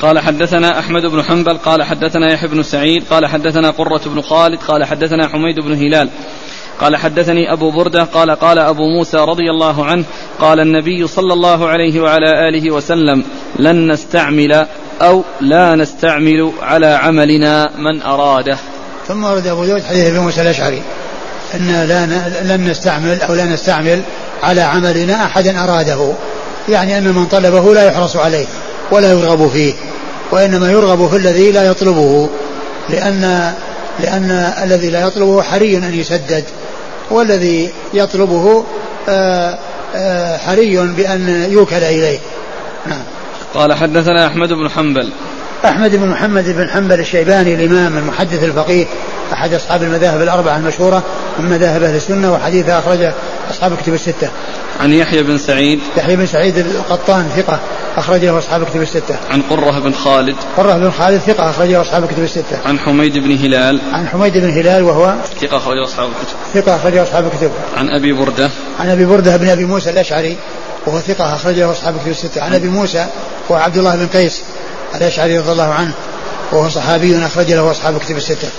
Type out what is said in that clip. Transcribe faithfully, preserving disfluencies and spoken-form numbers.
قال حدثنا أحمد بن حنبل قال حدثنا يحيى بن سعيد قال حدثنا قرة بن خالد قال حدثنا حميد بن هلال قال حدثني أبو بردة قال قال أبو موسى رضي الله عنه قال النبي صلى الله عليه وعلى آله وسلم لن نستعمل أو لا نستعمل على عملنا من أراده. ثم ورد أبو داود حديث أبي موسى الأشعري أن لن نستعمل أو لا نستعمل على عملنا أحدا أراده، يعني أن من طلبه لا يحرص عليه ولا يرغب فيه، وإنما يرغب في الذي لا يطلبه، لأن لأن الذي لا يطلبه حري أن يسدد، والذي يطلبه آآ آآ حري بأن يوكل إليه. نعم. قال حدثنا أحمد بن حنبل أحمد بن محمد بن حنبل الشيباني الإمام المحدث الفقيه أحد أصحاب المذاهب الأربعة المشهورة من مذاهب أهل السنة، وحديثه أخرجه أصحاب كتب الستة. عن يحيى بن سعيد يحيى بن سعيد القطان ثقة أخرجه أصحاب كتب الستة. عن قرة بن خالد قرة بن خالد ثقة أخرجه أصحاب كتب الستة. عن حميد بن هلال عن حميد بن هلال وهو ثقة أخرجه أصحاب الكتب. ثقة أخرجه أصحاب الكتب. عن أبي بردة عن أبي بردة بن أبي موسى الأشعري وهو ثقة أخرجه أصحاب كتب الستة. عن أبي موسى وعبد الله بن قيس الأشعري رضي الله عنه وهو صحابي أخرج له أصحاب كتب الستة.